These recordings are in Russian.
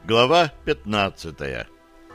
Глава 15.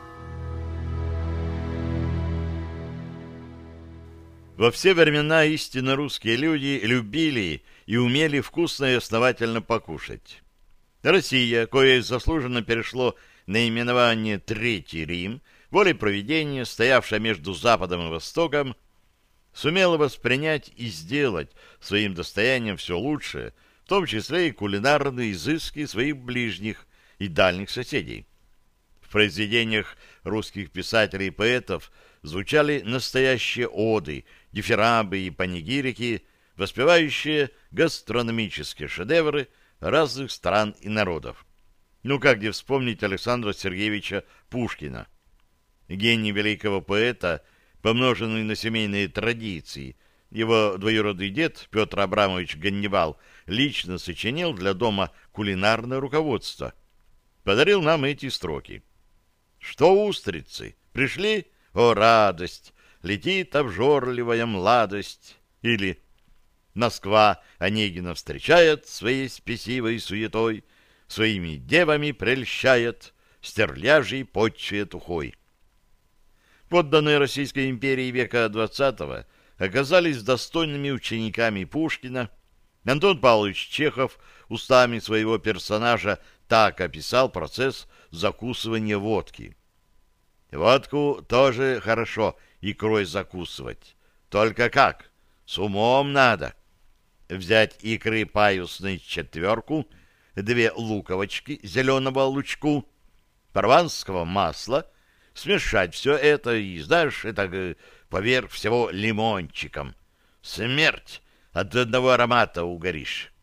Во все времена истинно русские люди любили и умели вкусно и основательно покушать. Россия, кое заслуженно перешло наименование Третий Рим, волей провидения, стоявшая между Западом и Востоком, сумела воспринять и сделать своим достоянием все лучшее, в том числе и кулинарные изыски своих ближних и дальних соседей. В произведениях русских писателей и поэтов звучали настоящие оды, дифирамбы и панигирики, воспевающие гастрономические шедевры разных стран и народов. Ну, как где вспомнить Александра Сергеевича Пушкина. Гений великого поэта, помноженный на семейные традиции, его двоюродный дед Петр Абрамович Ганнибал лично сочинил для дома кулинарное руководство. Подарил нам эти строки. «Что устрицы? Пришли? О, радость! Летит обжорливая младость!» Или «Москва Онегина встречает своей спесивой суетой, своими девами прельщает, стерляжей почует ухой». Подданные Российской империи века XX оказались достойными учениками Пушкина. Антон Павлович Чехов устами своего персонажа так описал процесс закусывания водки. «Водку тоже хорошо икрой закусывать. Только как? С умом надо. Взять икры паюсной 4, 2 луковочки зеленого лучку, прованского масла, смешать все это и, знаешь, это поверх всего лимончиком. Смерть! От одного аромата угоришь».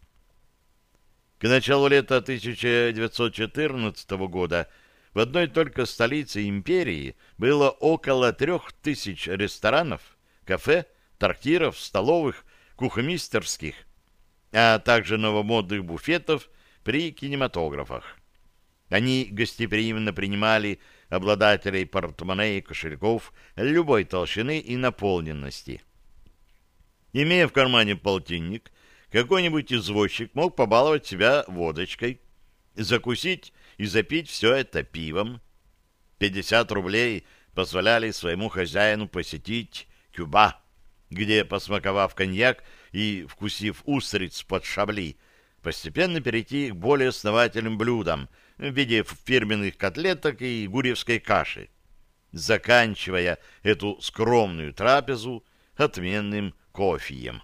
К началу лета 1914 года в одной только столице империи было около 3000 ресторанов, кафе, трактиров, столовых, кухмистерских, а также новомодных буфетов при кинематографах. Они гостеприимно принимали обладателей портмоне и кошельков любой толщины и наполненности. Имея в кармане полтинник, какой-нибудь извозчик мог побаловать себя водочкой, закусить и запить все это пивом. 50 рублей позволяли своему хозяину посетить Кюба, где, посмаковав коньяк и вкусив устриц под шабли, постепенно перейти к более основательным блюдам в виде фирменных котлеток и гурьевской каши, заканчивая эту скромную трапезу отменным кофеем.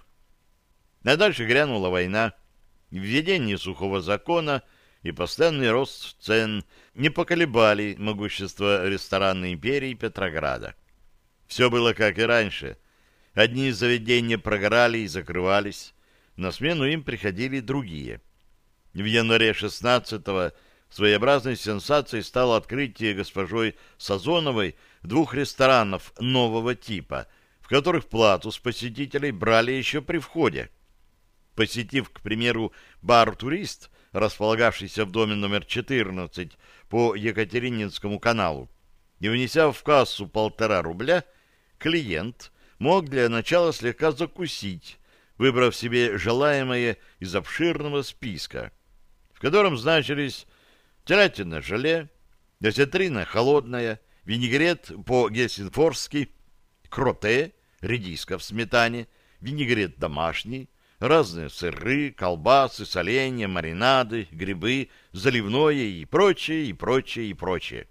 А дальше грянула война, введение сухого закона и постоянный рост цен не поколебали могущество ресторанной империи Петрограда. Все было как и раньше. Одни заведения прогорали и закрывались, на смену им приходили другие. В январе 16-го своеобразной сенсацией стало открытие госпожой Сазоновой 2 ресторанов нового типа, в которых плату с посетителей брали еще при входе. Посетив, к примеру, бар-турист, располагавшийся в доме номер 14 по Екатерининскому каналу, и внеся в кассу 1,5 рубля, клиент мог для начала слегка закусить, выбрав себе желаемое из обширного списка, в котором значились телятина-желе, осетрина холодная, винегрет по-гельсинфорски, кротте, редиска в сметане, винегрет домашний, разные сыры, колбасы, соленья, маринады, грибы, заливное и прочее, и прочее, и прочее.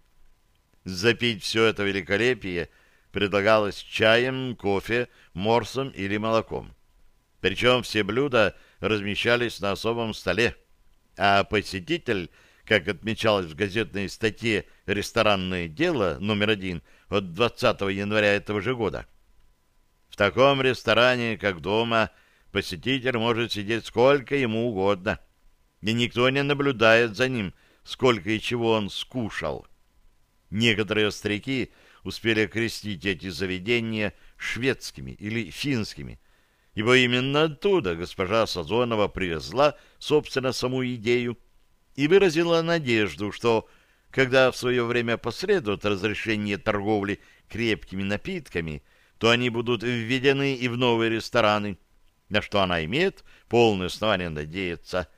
Запить все это великолепие предлагалось чаем, кофе, морсом или молоком. Причем все блюда размещались на особом столе, а посетитель, как отмечалось в газетной статье «Ресторанное дело» номер 1 от 20 января этого же года, в таком ресторане, как дома, посетитель может сидеть сколько ему угодно, и никто не наблюдает за ним, сколько и чего он скушал. Некоторые остряки успели окрестить эти заведения шведскими или финскими, ибо именно оттуда госпожа Сазонова привезла, собственно, саму идею и выразила надежду, что, когда в свое время последует разрешение торговли крепкими напитками, то они будут введены и в новые рестораны, на что она имеет полное основание надеяться.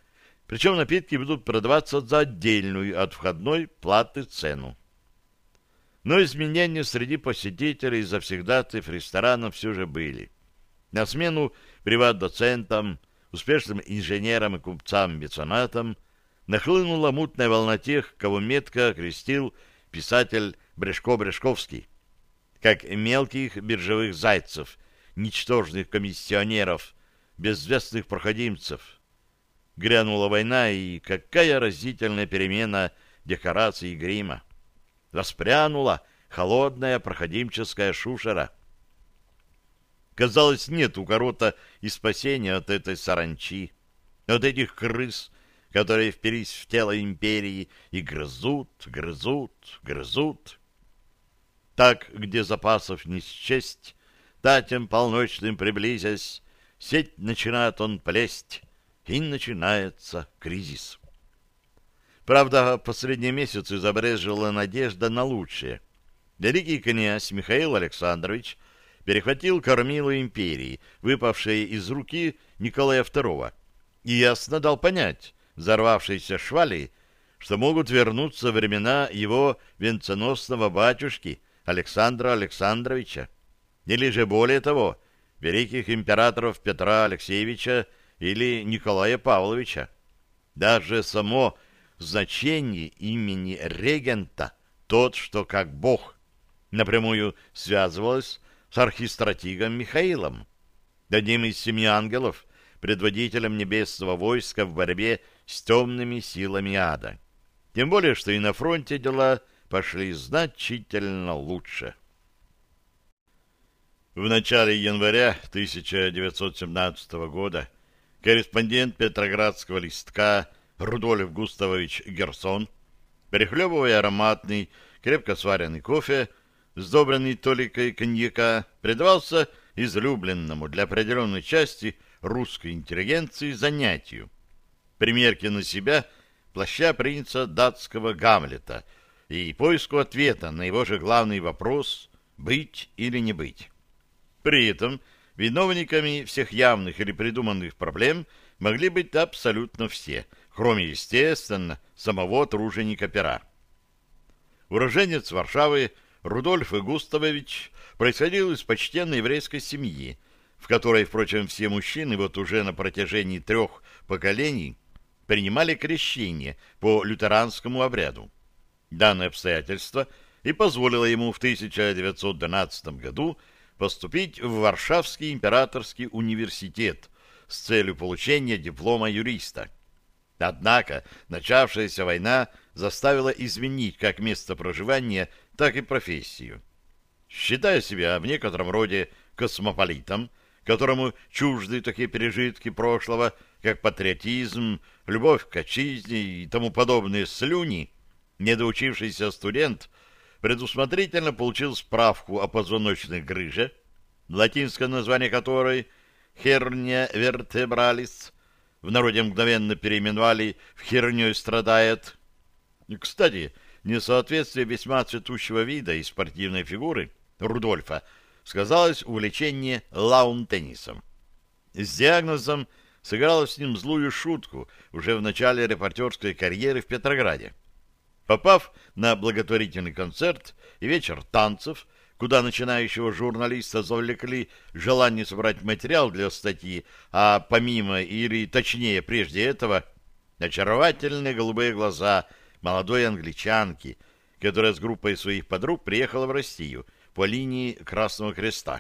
Причем напитки будут продаваться за отдельную от входной платы цену. Но изменения среди посетителей и завсегдатаев ресторанов все же были. На смену приват-доцентам, успешным инженерам и купцам-меценатам нахлынула мутная волна тех, кого метко окрестил писатель Брешко-Брешковский, как мелких биржевых зайцев, ничтожных комиссионеров, безвестных проходимцев. Грянула война, и какая разительная перемена декораций и грима. Воспрянула холодная проходимческая шушера. Казалось, нет у кого-то и спасения от этой саранчи, от этих крыс, которые впились в тело империи и грызут, грызут, грызут. Так, где запасов не счесть, татям полночным приблизясь, сеть начинает он плесть, и начинается кризис. Правда, в последние месяцы забрезжила надежда на лучшее. Великий князь Михаил Александрович перехватил кормило империи, выпавшее из руки Николая II, и ясно дал понять взорвавшейся швали, что могут вернуться времена его венценосного батюшки Александра Александровича, или же более того, великих императоров Петра Алексеевича или Николая Павловича. Даже само значение имени регента, тот, что как бог, напрямую связывалось с архистратигом Михаилом, одним из 7 ангелов, предводителем небесного войска в борьбе с темными силами ада. Тем более, что и на фронте дела пошли значительно лучше. В начале января 1917 года корреспондент Петроградского листка Рудольф Густавович Герсон, перехлебывая ароматный, крепко сваренный кофе, сдобренный толикой коньяка, предавался излюбленному для определенной части русской интеллигенции занятию — примерке на себя плаща принца датского Гамлета и поиску ответа на его же главный вопрос «быть или не быть?». При этом виновниками всех явных или придуманных проблем могли быть абсолютно все, кроме, естественно, самого труженика пера. Уроженец Варшавы Рудольф Густавович происходил из почтенной еврейской семьи, в которой, впрочем, все мужчины вот уже на протяжении 3 поколений принимали крещение по лютеранскому обряду. Данное обстоятельство и позволило ему в 1912 году поступить в Варшавский императорский университет с целью получения диплома юриста. Однако начавшаяся война заставила изменить как место проживания, так и профессию. Считая себя в некотором роде космополитом, которому чужды такие пережитки прошлого, как патриотизм, любовь к отчизне и тому подобные слюни, недоучившийся студент предусмотрительно получил справку о позвоночной грыже, латинское название которой «hernia vertebralis», в народе мгновенно переименовали в «херней страдает». Кстати, несоответствие весьма цветущего вида и спортивной фигуры Рудольфа сказалось увлечение лаун-теннисом. С диагнозом сыграла с ним злую шутку уже в начале репортерской карьеры в Петрограде. Попав на благотворительный концерт и вечер танцев, куда начинающего журналиста завлекли желание собрать материал для статьи, а помимо, или точнее прежде этого, очаровательные голубые глаза молодой англичанки, которая с группой своих подруг приехала в Россию по линии Красного Креста.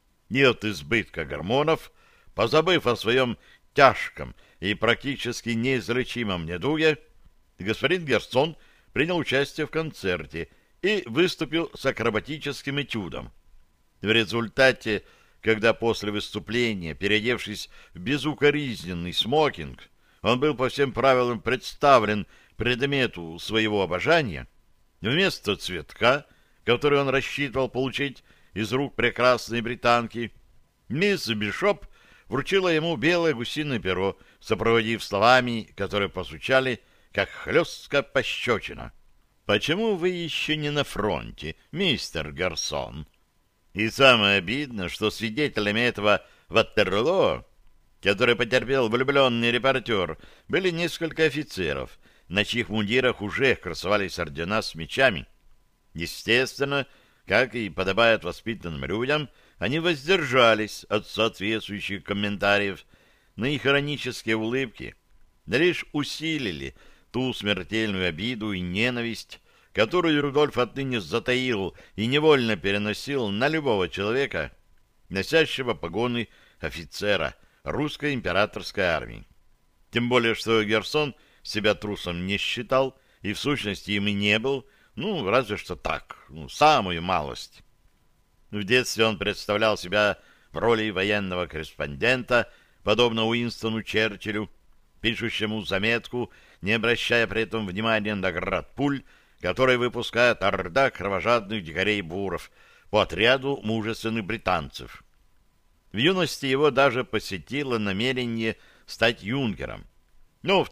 И от избытка гормонов, позабыв о своем тяжком и практически неизлечимом недуге, господин Герсон принял участие в концерте и выступил с акробатическим этюдом. В результате, когда после выступления, переодевшись в безукоризненный смокинг, он был по всем правилам представлен предмету своего обожания, вместо цветка, который он рассчитывал получить из рук прекрасной британки, мисс Бишоп вручила ему белое гусиное перо, сопроводив словами, которые посучали, как хлесткая пощечина. «Почему вы еще не на фронте, мистер Гарсон?» И самое обидное, что свидетелями этого Ватерлоо который потерпел влюбленный репортер, были несколько офицеров, на чьих мундирах уже красовались ордена с мечами. Естественно, как и подобает воспитанным людям, они воздержались от соответствующих комментариев, но их иронические улыбки лишь усилили ту смертельную обиду и ненависть, которую Рудольф отныне затаил и невольно переносил на любого человека, носящего погоны офицера русской императорской армии. Тем более, что Герсон себя трусом не считал и в сущности им и не был, разве что так, самую малость. В детстве он представлял себя в роли военного корреспондента, подобно Уинстону Черчиллю, пишущему заметку, не обращая при этом внимания на град пуль, который выпускает орда кровожадных дикарей-буров по отряду мужественных британцев. В юности его даже посетило намерение стать юнкером, но в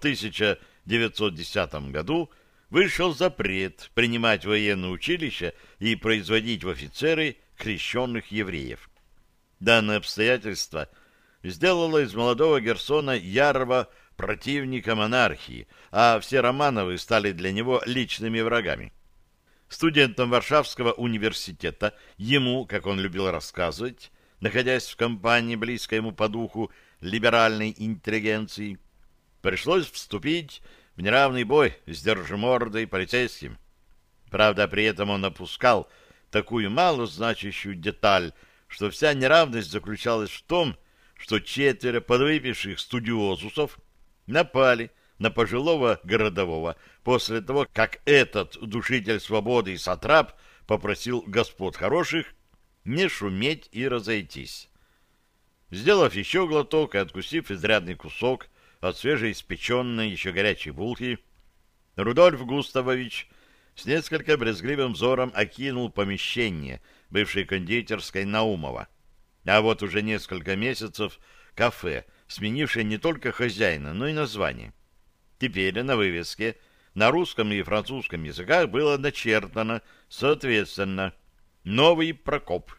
1910 году вышел запрет принимать военное училище и производить в офицеры крещенных евреев. Данное обстоятельство сделало из молодого Герсона ярого противника монархии, а все Романовы стали для него личными врагами. Студентом Варшавского университета ему, как он любил рассказывать, находясь в компании близкой ему по духу либеральной интеллигенции, пришлось вступить в неравный бой с держимордой полицейским. Правда, при этом он опускал такую малозначащую деталь, что вся неравность заключалась в том, что 4 подвыпивших студиозусов напали на пожилого городового после того, как этот душитель свободы и сатрап попросил господ хороших не шуметь и разойтись. Сделав еще глоток и откусив изрядный кусок от свежеиспеченной, еще горячей булки, Рудольф Густавович с несколько брезгливым взором окинул помещение бывшей кондитерской Наумова. А вот уже несколько месяцев кафе, сменившее не только хозяина, но и название. Теперь на вывеске на русском и французском языках было начертано, соответственно, «Новый Прокоп».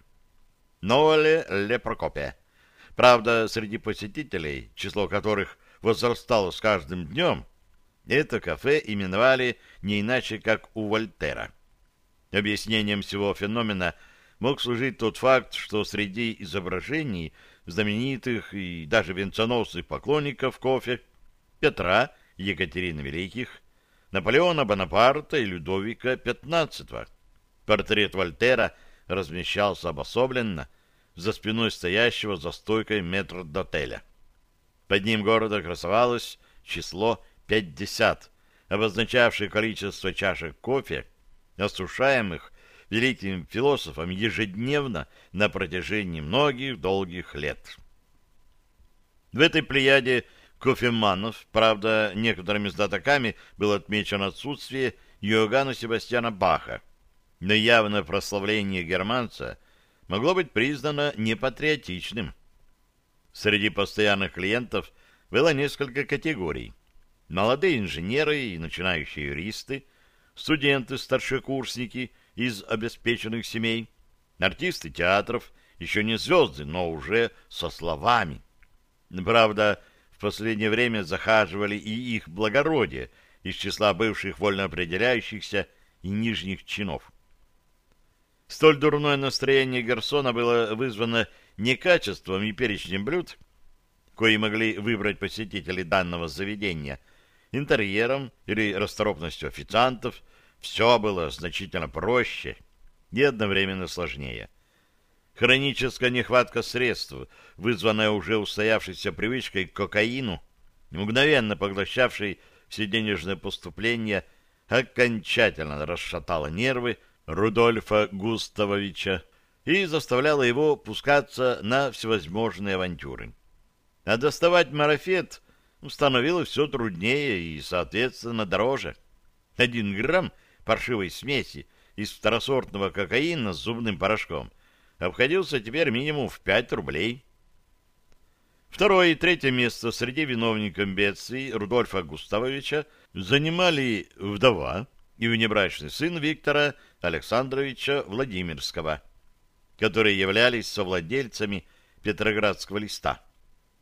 «Новое Ле Прокопе». Правда, среди посетителей, число которых возрастало с каждым днем, это кафе именовали не иначе, как у Вольтера. Объяснением всего феномена мог служить тот факт, что среди изображений знаменитых и даже венценосных поклонников кофе Петра, Екатерины Великих, Наполеона Бонапарта и Людовика XV портрет Вольтера размещался обособленно за спиной стоящего за стойкой метрдотеля. Под ним города красовалось число 50, обозначавшее количество чашек кофе, осушаемых великим философом ежедневно на протяжении многих долгих лет. В этой плеяде кофеманов, правда, некоторыми знатоками было отмечено отсутствие Иоганна Себастьяна Баха, но явное прославление германца могло быть признано непатриотичным. Среди постоянных клиентов было несколько категорий. Молодые инженеры и начинающие юристы, студенты-старшекурсники из обеспеченных семей, артисты театров, еще не звезды, но уже со словами. Правда, в последнее время захаживали и их благородие из числа бывших вольноопределяющихся и нижних чинов. Столь дурное настроение Герсона было вызвано не качеством и перечнем блюд, кои могли выбрать посетители данного заведения, интерьером или расторопностью официантов. Все было значительно проще и одновременно сложнее. Хроническая нехватка средств, вызванная уже устоявшейся привычкой к кокаину, мгновенно поглощавшей все денежные поступления, окончательно расшатала нервы Рудольфа Густавовича и заставляла его пускаться на всевозможные авантюры. А доставать марафет становилось все труднее и, соответственно, дороже. 1 грамм паршивой смеси из второсортного кокаина с зубным порошком обходился теперь минимум в 5 рублей. Второе и третье место среди виновников бедствий Рудольфа Густавовича занимали вдова и внебрачный сын Виктора Александровича Владимирского, которые являлись совладельцами Петроградского листа.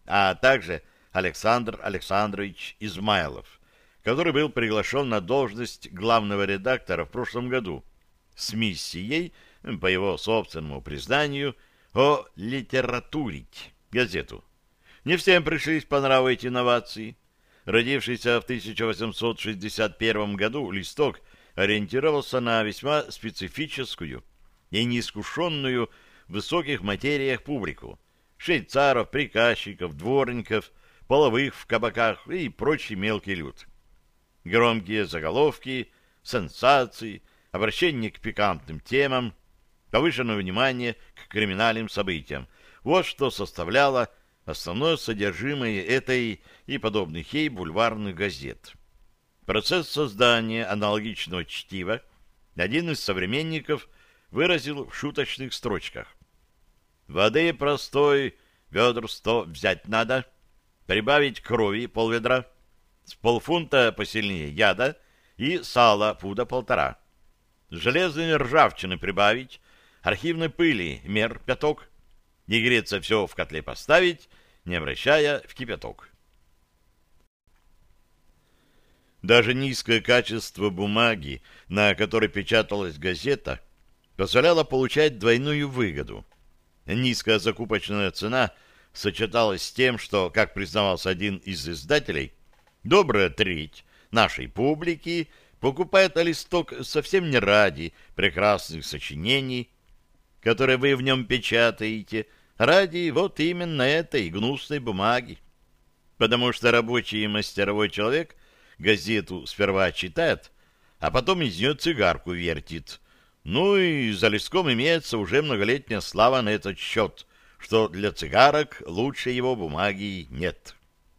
а также Александр Александрович Измайлов, который был приглашен на должность главного редактора в прошлом году с миссией, по его собственному признанию, олитературить газету. Не всем пришлись по нраву эти новации. Родившийся в 1861 году листок ориентировался на весьма специфическую и неискушенную в высоких материях публику: швейцаров, приказчиков, дворников, половых в кабаках и прочий мелкий люд. Громкие заголовки, сенсации, обращение к пикантным темам, повышенное внимание к криминальным событиям — вот что составляло основное содержимое этой и подобных ей бульварных газет. Процесс создания аналогичного чтива один из современников выразил в шуточных строчках: «Воды простой, ведр 100 взять надо, прибавить крови полведра, с полфунта посильнее яда и сала пуда 1,5, железной ржавчины прибавить, архивной пыли мер 5, не греться все в котле поставить, не обращая в кипяток». Даже низкое качество бумаги, на которой печаталась газета, позволяло получать двойную выгоду. Низкая закупочная цена сочеталась с тем, что, как признавался один из издателей, добрая треть нашей публики покупает листок совсем не ради прекрасных сочинений, которые вы в нем печатаете, а ради вот именно этой гнусной бумаги. Потому что рабочий и мастеровой человек газету сперва читает, а потом из нее цигарку вертит. Ну и за листком имеется уже многолетняя слава на этот счет, что для цигарок лучше его бумаги нет.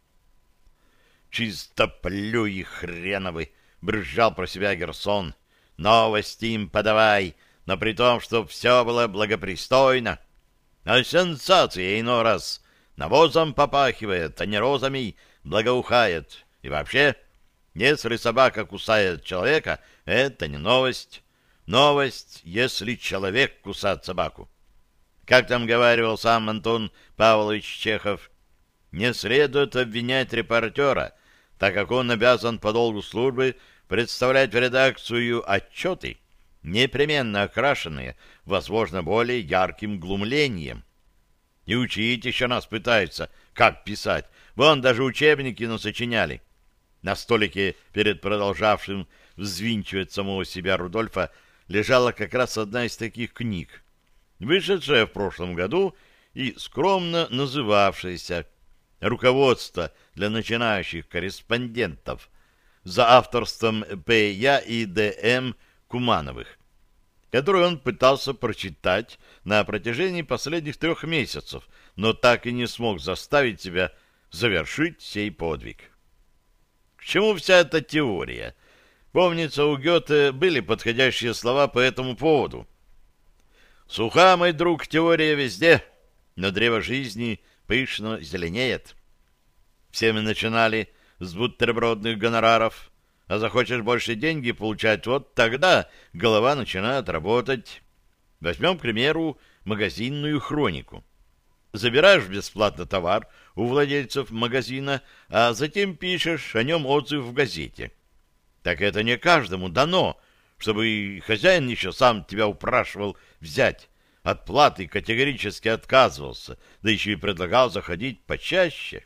«Чистоплюи хреновы!» — брызжал про себя Герсон. «Новости им подавай, но при том, что все было благопристойно. А сенсация иной раз навозом попахивает, а не розами благоухает. И вообще, если собака кусает человека, это не новость. Новость, если человек кусает собаку. Как там говаривал сам Антон Павлович Чехов, не следует обвинять репортера, так как он обязан по долгу службы представлять в редакцию отчеты, непременно окрашенные, возможно, более ярким глумлением. И учить еще нас пытаются, как писать. Вон даже учебники насочиняли. На столике перед продолжавшим взвинчивать самого себя Рудольфа лежала как раз одна из таких книг, вышедшая в прошлом году и скромно называвшаяся «Руководство для начинающих корреспондентов» за авторством П.Я. и Д.М. Кумановых, которую он пытался прочитать на протяжении последних 3 месяцев, но так и не смог заставить себя завершить сей подвиг. К чему вся эта теория? Помнится, у Гёте были подходящие слова по этому поводу. «Суха, мой друг, теория везде, но древо жизни пышно зеленеет». Все мы начинали с бутербродных гонораров, а захочешь больше деньги получать, вот тогда голова начинает работать. Возьмем, к примеру, магазинную хронику. Забираешь бесплатно товар у владельцев магазина, а затем пишешь о нем отзыв в газете. Так это не каждому дано, чтобы и хозяин еще сам тебя упрашивал взять. От платы категорически отказывался, да еще и предлагал заходить почаще.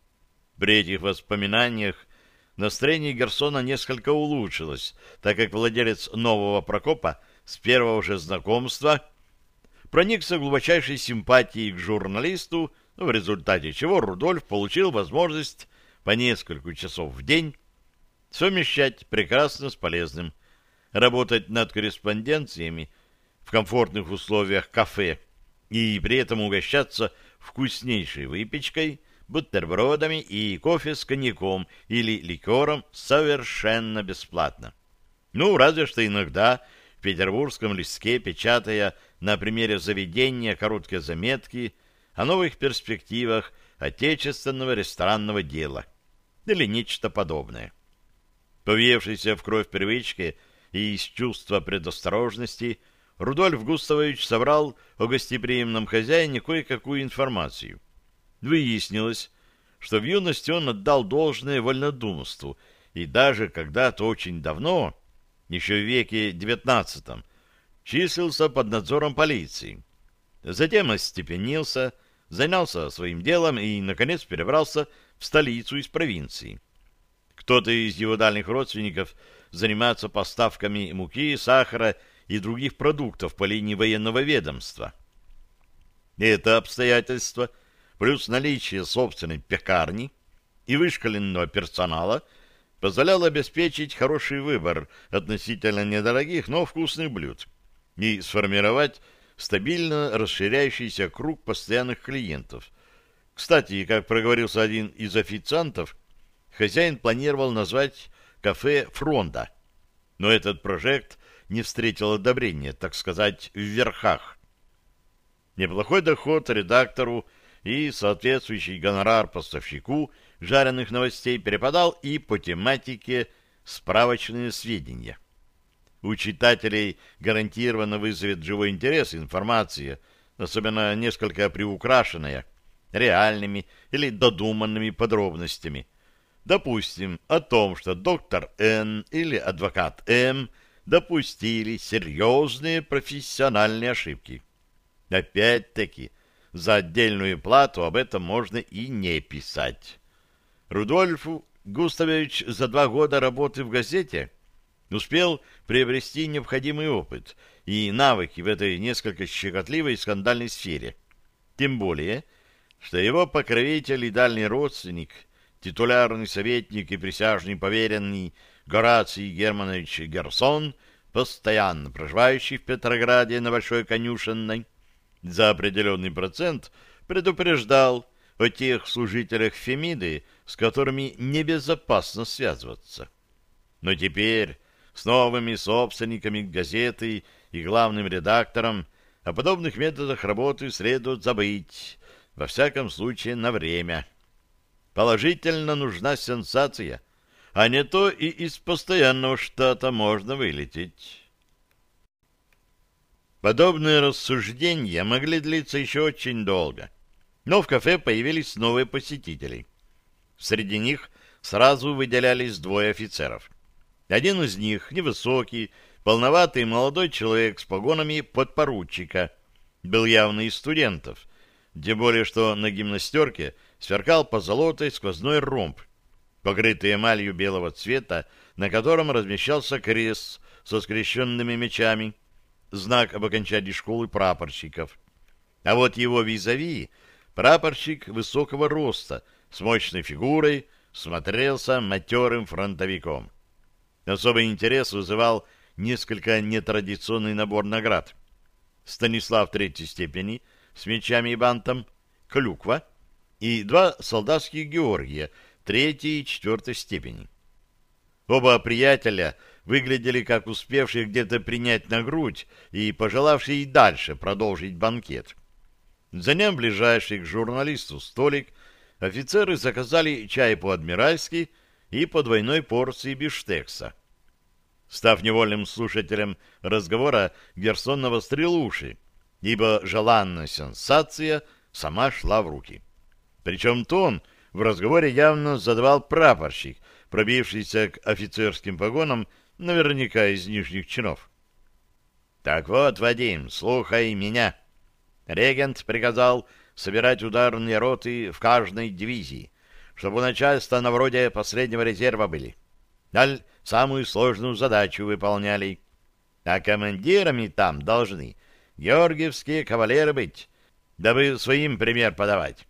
При этих воспоминаниях настроение Герсона несколько улучшилось, так как владелец нового Прокопа с первого же знакомства проникся глубочайшей симпатией к журналисту, в результате чего Рудольф получил возможность по несколько часов в день совмещать прекрасно с полезным, работать над корреспонденциями в комфортных условиях кафе и при этом угощаться вкуснейшей выпечкой, бутербродами и кофе с коньяком или ликером совершенно бесплатно. Ну, разве что иногда в петербургском листке, печатая на примере заведения короткие заметки о новых перспективах отечественного ресторанного дела или нечто подобное. Повеявшийся в кровь привычки и из чувства предосторожности, Рудольф Густавович собрал о гостеприимном хозяине кое-какую информацию. Выяснилось, что в юности он отдал должное вольнодумству, и даже когда-то очень давно, еще в веке XIX, числился под надзором полиции. Затем остепенился, занялся своим делом и, наконец, перебрался в столицу из провинции. Кто-то из его дальних родственников занимается поставками муки, сахара и других продуктов по линии военного ведомства. Это обстоятельство, плюс наличие собственной пекарни и вышколенного персонала, позволяло обеспечить хороший выбор относительно недорогих, но вкусных блюд и сформировать стабильно расширяющийся круг постоянных клиентов. Кстати, как проговорился один из официантов, хозяин планировал назвать кафе «Фронда», но этот проект не встретил одобрения, так сказать, в верхах. Неплохой доход редактору и соответствующий гонорар поставщику жареных новостей перепадал и по тематике «Справочные сведения». У читателей гарантированно вызовет живой интерес информация, особенно несколько приукрашенная, реальными или додуманными подробностями. Допустим, о том, что доктор Н или адвокат М допустили серьезные профессиональные ошибки. Опять-таки, за отдельную плату об этом можно и не писать. Рудольф Густавович за 2 года работы в газете успел приобрести необходимый опыт и навыки в этой несколько щекотливой и скандальной сфере. Тем более, что его покровитель и дальний родственник, титулярный советник и присяжный поверенный Гораций Германович Герсон, постоянно проживающий в Петрограде на Большой Конюшенной, за определенный процент предупреждал о тех служителях Фемиды, с которыми небезопасно связываться. Но теперь с новыми собственниками газеты и главным редактором о подобных методах работы следует забыть, во всяком случае на время. Положительно нужна сенсация, а не то и из постоянного штата можно вылететь. Подобные рассуждения могли длиться еще очень долго, но в кафе появились новые посетители. Среди них сразу выделялись 2 офицеров. Один из них, невысокий, полноватый молодой человек с погонами подпоручика, был явно из студентов, тем более что на гимнастерке сверкал позолотой сквозной ромб, покрытый эмалью белого цвета, на котором размещался крест со скрещенными мечами, знак об окончании школы прапорщиков. А вот его визави, прапорщик высокого роста, с мощной фигурой, смотрелся матерым фронтовиком. Особый интерес вызывал несколько нетрадиционный набор наград. Станислав 3-й степени с мечами и бантом, клюква и 2 солдатских Георгия 3-й и 4-й степени. Оба приятеля выглядели как успевшие где-то принять на грудь и пожелавшие и дальше продолжить банкет. Заняв ближайший к журналисту столик, офицеры заказали чай по-адмиральски и по 2 порции бифштекса. Став невольным слушателем разговора, Герсон навострил уши, ибо желанная сенсация сама шла в руки. Причем тон в разговоре явно задавал прапорщик, пробившийся к офицерским погонам, наверняка из нижних чинов. «Так вот, Вадим, слухай меня. Регент приказал собирать ударные роты в каждой дивизии, чтобы у начальства на вроде последнего резерва были. Аль самую сложную задачу выполняли. А командирами там должны георгиевские кавалеры быть, дабы своим пример подавать.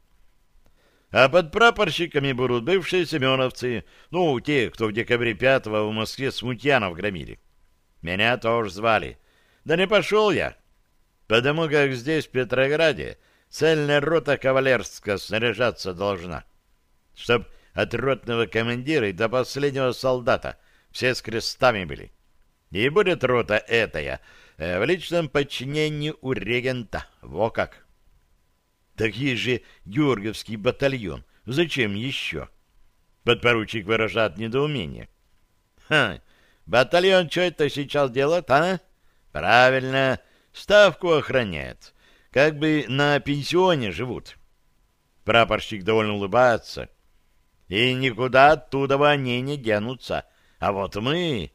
А под прапорщиками будут бывшие семеновцы, ну, те, кто в декабре 5-го в Москве смутьянов громили. Меня тоже звали. Да не пошел я, потому как здесь, в Петрограде, цельная рота кавалерская снаряжаться должна, чтоб от ротного командира и до последнего солдата все с крестами были. И будет рота этая в личном подчинении у регента. Во как! Так есть же Георгиевский батальон. Зачем еще? Подпоручик выражает недоумение. Батальон что это сейчас делает, а? Правильно, ставку охраняет. Как бы на пенсионе живут. Прапорщик довольно улыбается. И никуда оттуда они не денутся. А вот мы,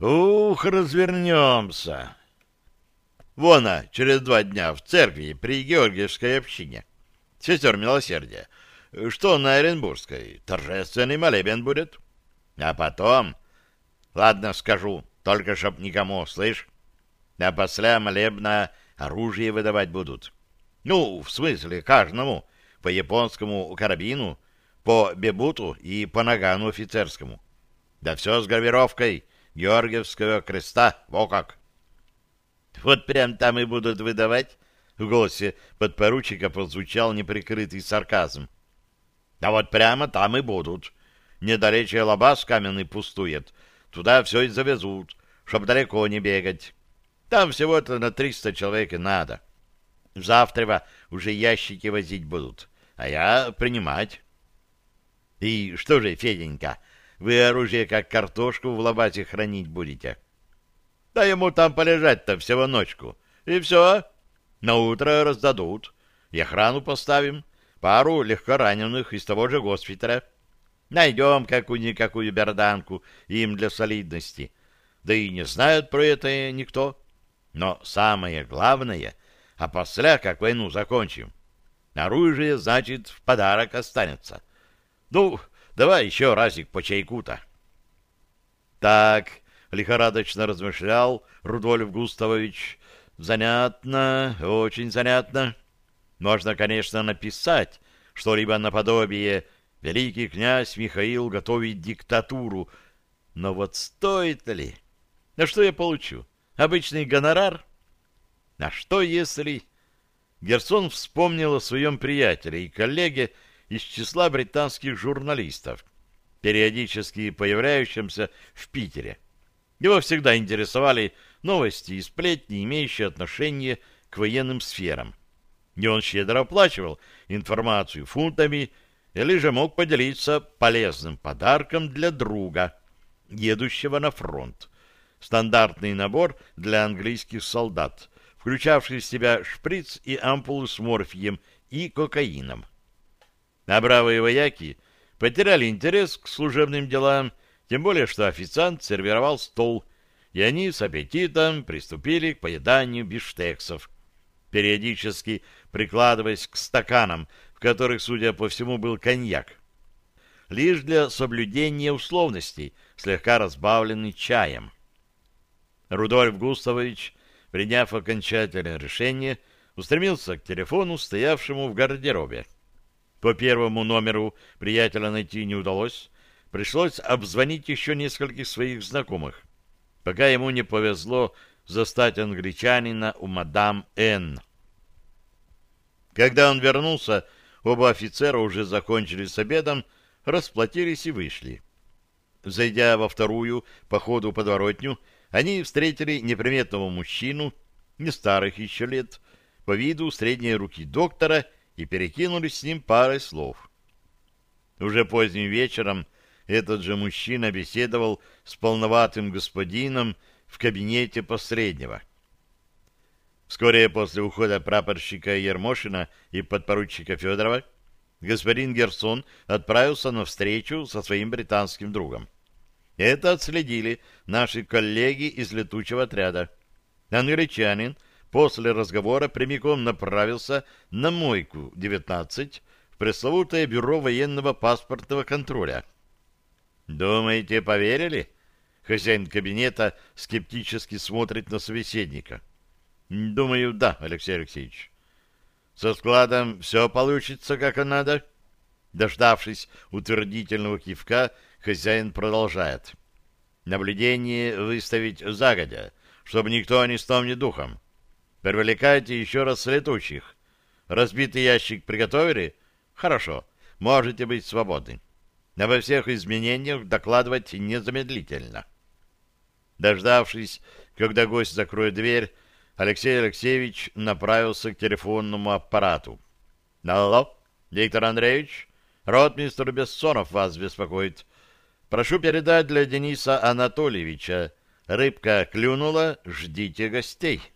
развернемся. Вон, через 2 дня в церкви при Георгиевской общине. Сестер милосердия. Что на Оренбургской? Торжественный молебен будет. А потом... Ладно, скажу, только чтоб никому, слышь? А после молебна оружие выдавать будут. Ну, в смысле, каждому. По японскому карабину, по бебуту и по нагану офицерскому. Да все с гравировкой Георгиевского креста, во как. Вот прям там и будут выдавать? В голосе подпоручика прозвучал неприкрытый сарказм. Да вот прямо там и будут. Недалече лабаз каменный пустует. Туда все и завезут, чтоб далеко не бегать. Там всего-то на 300 человек и надо. Завтра уже ящики возить будут, а я принимать. И что же, Феденька, вы оружие как картошку в лабазе хранить будете? Да ему там полежать-то всего ночку. И все. На утро раздадут. И охрану поставим. Пару легкораненых из того же госпиталя. Найдем какую-никакую берданку им для солидности. Да и не знают про это никто. Но самое главное, а после, как войну закончим, оружие, значит, в подарок останется. Ну, давай еще разик по чайку-то. Так, лихорадочно размышлял Рудольф Густавович. Занятно, очень занятно. Можно, конечно, написать что-либо наподобие «Великий князь Михаил готовит диктатуру». Но вот стоит ли? А что я получу? Обычный гонорар? А что если... Герсон вспомнил о своем приятеле и коллеге из числа британских журналистов, периодически появляющимся в Питере. Его всегда интересовали новости и сплетни, имеющие отношение к военным сферам. И он щедро оплачивал информацию фунтами или же мог поделиться полезным подарком для друга, едущего на фронт. Стандартный набор для английских солдат, включавший в себя шприц и ампулу с морфием и кокаином. А бравые вояки потеряли интерес к служебным делам, тем более что официант сервировал стол, и они с аппетитом приступили к поеданию бифштексов, периодически прикладываясь к стаканам, в которых, судя по всему, был коньяк, лишь для соблюдения условностей, слегка разбавленный чаем. Рудольф Густавович, приняв окончательное решение, устремился к телефону, стоявшему в гардеробе. По первому номеру приятеля найти не удалось. Пришлось обзвонить еще нескольких своих знакомых, пока ему не повезло застать англичанина у мадам Н. Когда он вернулся, оба офицера уже закончили с обедом, расплатились и вышли. Зайдя во вторую по ходу подворотню, они встретили неприметного мужчину, не старых еще лет, по виду средней руки доктора, и перекинулись с ним парой слов. Уже поздним вечером этот же мужчина беседовал с полноватым господином в кабинете последнего. Вскоре после ухода прапорщика Ермошина и подпоручика Федорова господин Герсон отправился на встречу со своим британским другом. Это отследили наши коллеги из летучего отряда. Англичанин после разговора прямиком направился на Мойку 19 в пресловутое бюро военного паспортного контроля. «Думаете, поверили?» Хозяин кабинета скептически смотрит на собеседника. «Думаю, да, Алексей Алексеевич». «Со складом все получится, как и надо?» Дождавшись утвердительного кивка, хозяин продолжает. «Наблюдение выставить загодя, чтобы никто ни сном, ни духом. Привлекайте еще раз летучих. Разбитый ящик приготовили? Хорошо, можете быть свободны. Обо всех изменениях докладывать незамедлительно». Дождавшись, когда гость закроет дверь, Алексей Алексеевич направился к телефонному аппарату. «Алло, Виктор Андреевич, ротмистр Бессонов вас беспокоит. Прошу передать для Дениса Анатольевича. Рыбка клюнула, ждите гостей».